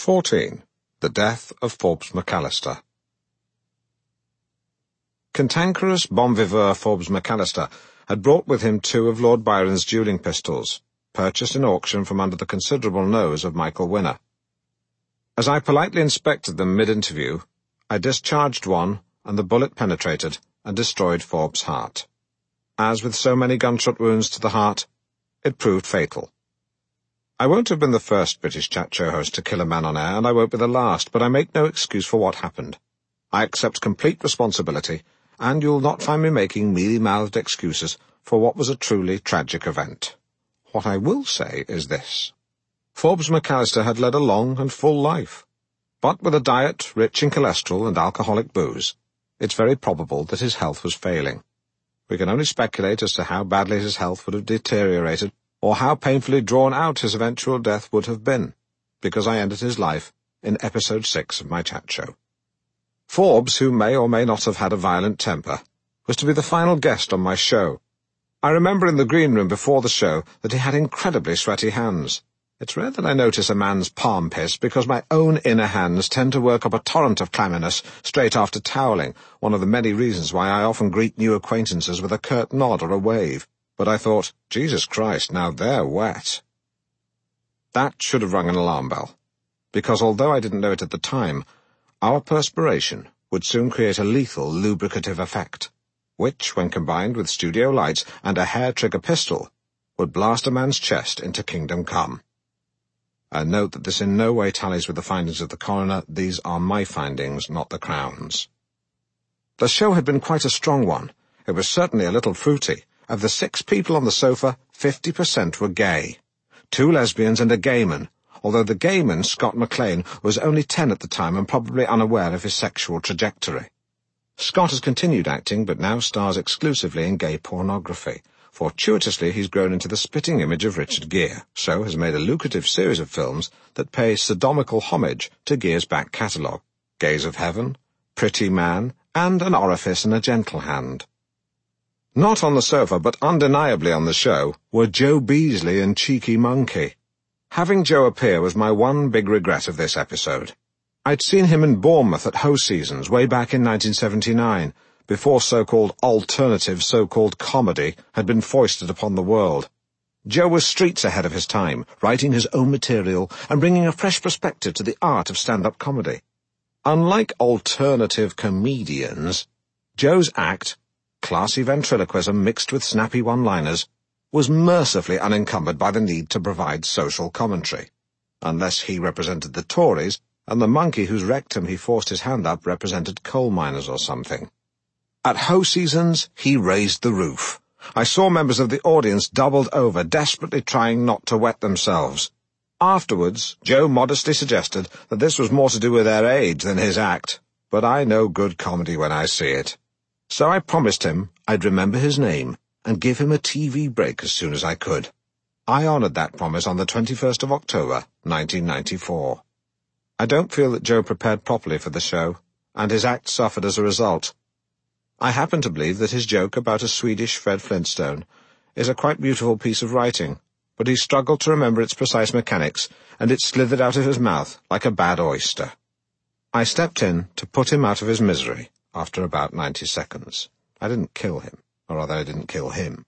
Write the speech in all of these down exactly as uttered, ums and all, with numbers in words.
fourteen. The Death of Forbes McAllister. Cantankerous bon viveur Forbes McAllister had brought with him two of Lord Byron's dueling pistols, purchased in auction from under the considerable nose of Michael Winner. As I politely inspected them mid-interview, I discharged one, and the bullet penetrated and destroyed Forbes' heart. As with so many gunshot wounds to the heart, it proved fatal. I won't have been the first British chat show host to kill a man on air, and I won't be the last, but I make no excuse for what happened. I accept complete responsibility, and you'll not find me making mealy-mouthed excuses for what was a truly tragic event. What I will say is this. Forbes McAllister had led a long and full life, but with a diet rich in cholesterol and alcoholic booze, it's very probable that his health was failing. We can only speculate as to how badly his health would have deteriorated, or how painfully drawn out his eventual death would have been, because I ended his life in episode six of my chat show. Forbes, who may or may not have had a violent temper, was to be the final guest on my show. I remember in the green room before the show that he had incredibly sweaty hands. It's rare that I notice a man's palm piss, because my own inner hands tend to work up a torrent of clamminess straight after toweling, one of the many reasons why I often greet new acquaintances with a curt nod or a wave. But I thought, Jesus Christ, now they're wet. That should have rung an alarm bell, because although I didn't know it at the time, our perspiration would soon create a lethal lubricative effect, which, when combined with studio lights and a hair-trigger pistol, would blast a man's chest into kingdom come. I note that this in no way tallies with the findings of the coroner. These are my findings, not the Crown's. The show had been quite a strong one. It was certainly a little fruity. Of the six people on the sofa, fifty percent were gay. Two lesbians and a gay man, although the gay man, Scott McLean, was only ten at the time and probably unaware of his sexual trajectory. Scott has continued acting, but now stars exclusively in gay pornography. Fortuitously, he's grown into the spitting image of Richard Gere, so has made a lucrative series of films that pay sodomical homage to Gere's back catalogue: Gaze of Heaven, Pretty Man, and An Orifice and a Gentle Hand. Not on the sofa, but undeniably on the show, were Joe Beasley and Cheeky Monkey. Having Joe appear was my one big regret of this episode. I'd seen him in Bournemouth at Ho Seasons way back in nineteen seventy-nine, before so-called alternative so-called comedy had been foisted upon the world. Joe was streets ahead of his time, writing his own material and bringing a fresh perspective to the art of stand-up comedy. Unlike alternative comedians, Joe's act, classy ventriloquism mixed with snappy one-liners, was mercifully unencumbered by the need to provide social commentary, unless he represented the Tories, and the monkey whose rectum he forced his hand up represented coal miners or something. At Ho Seasons, he raised the roof. I saw members of the audience doubled over, desperately trying not to wet themselves. Afterwards, Joe modestly suggested that this was more to do with their age than his act, but I know good comedy when I see it. So I promised him I'd remember his name and give him a T V break as soon as I could. I honoured that promise on the twenty-first of October, nineteen ninety-four. I don't feel that Joe prepared properly for the show, and his act suffered as a result. I happen to believe that his joke about a Swedish Fred Flintstone is a quite beautiful piece of writing, but he struggled to remember its precise mechanics, and it slithered out of his mouth like a bad oyster. I stepped in to put him out of his misery after about ninety seconds. I didn't kill him, or rather I didn't kill him.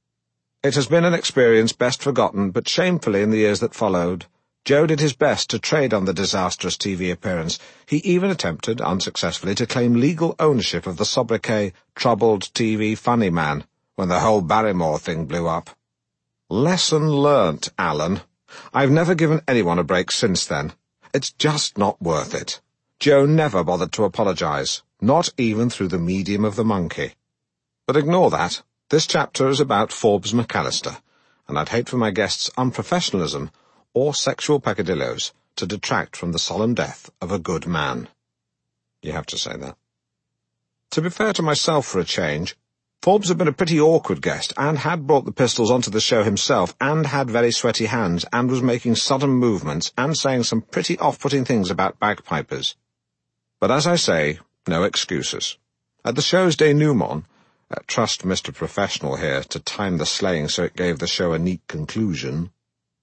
It has been an experience best forgotten, but shamefully in the years that followed, Joe did his best to trade on the disastrous T V appearance. He even attempted, unsuccessfully, to claim legal ownership of the sobriquet Troubled T V Funny Man when the whole Barrymore thing blew up. Lesson learnt, Alan. I've never given anyone a break since then. It's just not worth it. Joe never bothered to apologise, not even through the medium of the monkey. But ignore that. This chapter is about Forbes McAllister, and I'd hate for my guests' unprofessionalism or sexual peccadillos to detract from the solemn death of a good man. You have to say that. To be fair to myself for a change, Forbes had been a pretty awkward guest, and had brought the pistols onto the show himself, and had very sweaty hands, and was making sudden movements, and saying some pretty off-putting things about bagpipers. But as I say, no excuses. At the show's denouement, uh, trust Mister Professional here to time the slaying so it gave the show a neat conclusion,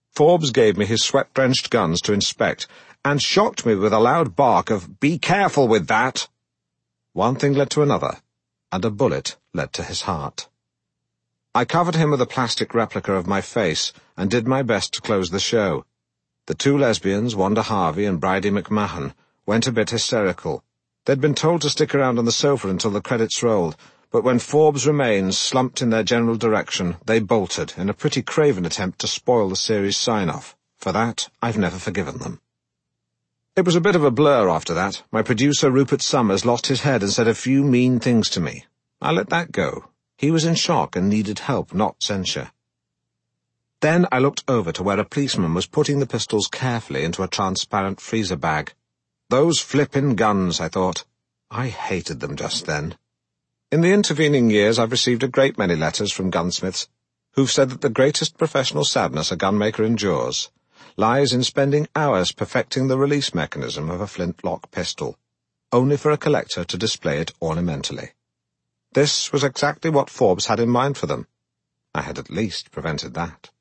Forbes gave me his sweat-drenched guns to inspect, and shocked me with a loud bark of, "Be careful with that!" One thing led to another, and a bullet led to his heart. I covered him with a plastic replica of my face, and did my best to close the show. The two lesbians, Wanda Harvey and Bridie McMahon, went a bit hysterical. They'd been told to stick around on the sofa until the credits rolled, but when Forbes' remains slumped in their general direction, they bolted in a pretty craven attempt to spoil the series sign-off. For that, I've never forgiven them. It was a bit of a blur after that. My producer, Rupert Summers, lost his head and said a few mean things to me. I let that go. He was in shock and needed help, not censure. Then I looked over to where a policeman was putting the pistols carefully into a transparent freezer bag. Those flippin' guns, I thought. I hated them just then. In the intervening years, I've received a great many letters from gunsmiths who've said that the greatest professional sadness a gunmaker endures lies in spending hours perfecting the release mechanism of a flintlock pistol, only for a collector to display it ornamentally. This was exactly what Forbes had in mind for them. I had at least prevented that.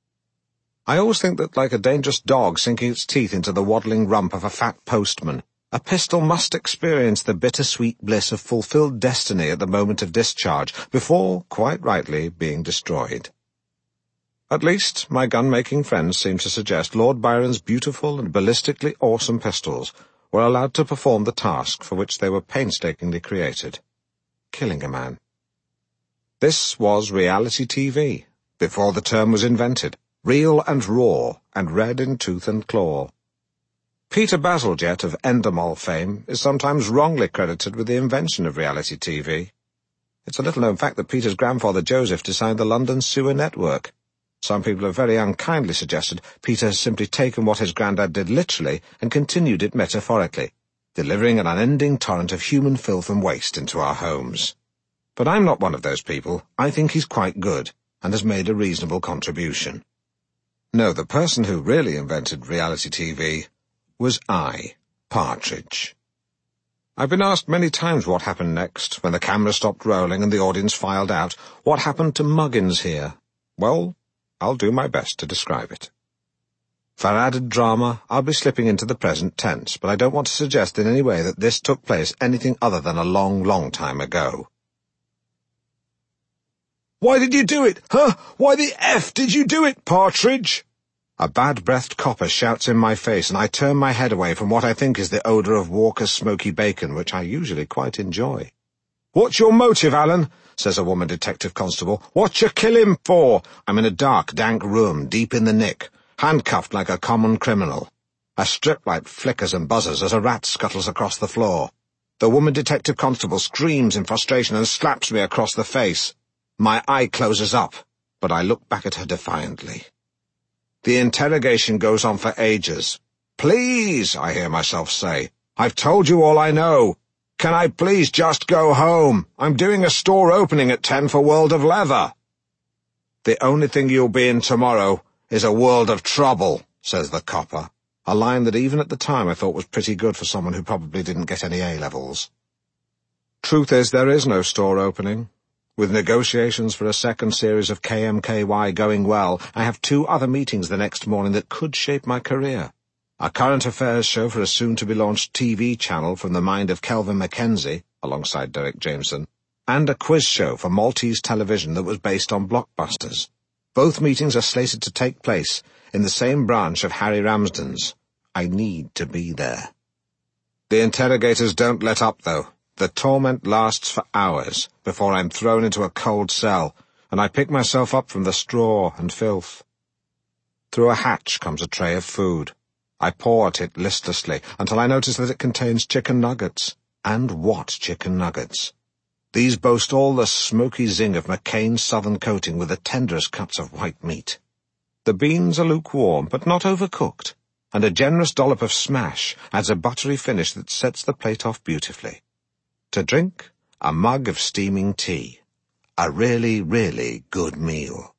I always think that, like a dangerous dog sinking its teeth into the waddling rump of a fat postman, a pistol must experience the bittersweet bliss of fulfilled destiny at the moment of discharge, before, quite rightly, being destroyed. At least, my gun-making friends seem to suggest Lord Byron's beautiful and ballistically awesome pistols were allowed to perform the task for which they were painstakingly created: killing a man. This was reality T V, before the term was invented, real and raw, and red in tooth and claw. Peter Bazalgette of Endemol fame is sometimes wrongly credited with the invention of reality T V. It's a little-known fact that Peter's grandfather Joseph designed the London sewer network. Some people have very unkindly suggested Peter has simply taken what his granddad did literally and continued it metaphorically, delivering an unending torrent of human filth and waste into our homes. But I'm not one of those people. I think he's quite good, and has made a reasonable contribution. No, the person who really invented reality T V was I, Partridge. I've been asked many times what happened next, when the camera stopped rolling and the audience filed out. What happened to Muggins here? Well, I'll do my best to describe it. For added drama, I'll be slipping into the present tense, but I don't want to suggest in any way that this took place anything other than a long, long time ago. "Why did you do it? Huh? Why the F did you do it, Partridge?" A bad-breathed copper shouts in my face, and I turn my head away from what I think is the odour of Walker's smoky bacon, which I usually quite enjoy. "What's your motive, Alan?" says a woman detective constable. "What you kill him for?" I'm in a dark, dank room, deep in the nick, handcuffed like a common criminal. A strip light flickers and buzzes as a rat scuttles across the floor. The woman detective constable screams in frustration and slaps me across the face. My eye closes up, but I look back at her defiantly. The interrogation goes on for ages. "Please," I hear myself say, "I've told you all I know. Can I please just go home? I'm doing a store opening at ten for World of Leather." "The only thing you'll be in tomorrow is a world of trouble," says the copper, a line that even at the time I thought was pretty good for someone who probably didn't get any A-levels. Truth is, there is no store opening. With negotiations for a second series of K M K Y going well, I have two other meetings the next morning that could shape my career. A current affairs show for a soon-to-be-launched T V channel from the mind of Kelvin Mackenzie, alongside Derek Jameson, and a quiz show for Maltese television that was based on blockbusters. Both meetings are slated to take place in the same branch of Harry Ramsden's. I need to be there. The interrogators don't let up, though. The torment lasts for hours before I'm thrown into a cold cell, and I pick myself up from the straw and filth. Through a hatch comes a tray of food. I paw at it listlessly until I notice that it contains chicken nuggets. And what chicken nuggets! These boast all the smoky zing of McCain's southern coating with the tenderest cuts of white meat. The beans are lukewarm, but not overcooked, and a generous dollop of smash adds a buttery finish that sets the plate off beautifully. To drink, a mug of steaming tea. A really, really good meal.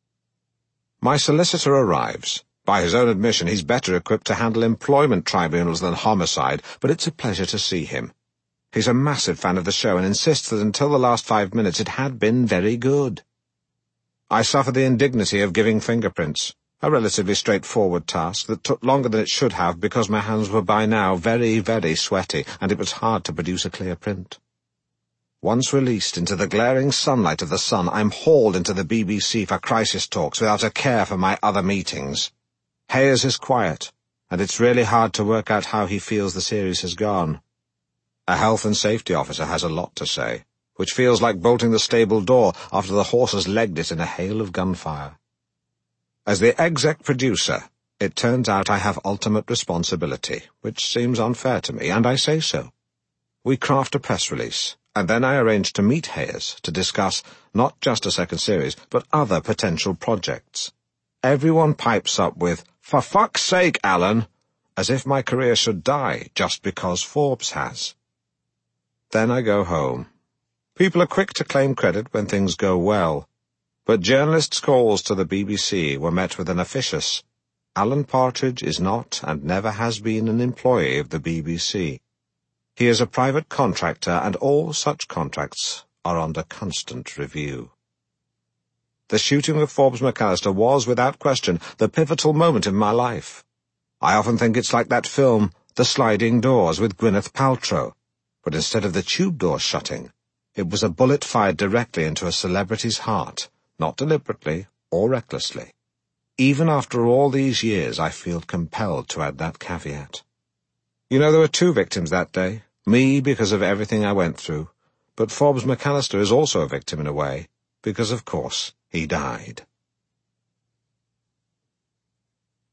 My solicitor arrives. By his own admission, he's better equipped to handle employment tribunals than homicide, but it's a pleasure to see him. He's a massive fan of the show and insists that until the last five minutes it had been very good. I suffer the indignity of giving fingerprints. A relatively straightforward task that took longer than it should have because my hands were by now very, very sweaty, and it was hard to produce a clear print. Once released into the glaring sunlight of the sun, I'm hauled into the B B C for crisis talks without a care for my other meetings. Hayes is quiet, and it's really hard to work out how he feels the series has gone. A health and safety officer has a lot to say, which feels like bolting the stable door after the horses legged it in a hail of gunfire. As the exec producer, it turns out I have ultimate responsibility, which seems unfair to me, and I say so. We craft a press release, and then I arrange to meet Hayes to discuss not just a second series, but other potential projects. Everyone pipes up with, "For fuck's sake, Alan," as if my career should die just because Forbes has. Then I go home. People are quick to claim credit when things go well, but journalists' calls to the B B C were met with an officious, "Alan Partridge is not and never has been an employee of the B B C. He is a private contractor, and all such contracts are under constant review." The shooting of Forbes McAllister was, without question, the pivotal moment in my life. I often think it's like that film, The Sliding Doors, with Gwyneth Paltrow, but instead of the tube doors shutting, it was a bullet fired directly into a celebrity's heart, not deliberately or recklessly. Even after all these years, I feel compelled to add that caveat. You know, there were two victims that day. Me, because of everything I went through, but Forbes McAllister is also a victim in a way, because, of course, he died.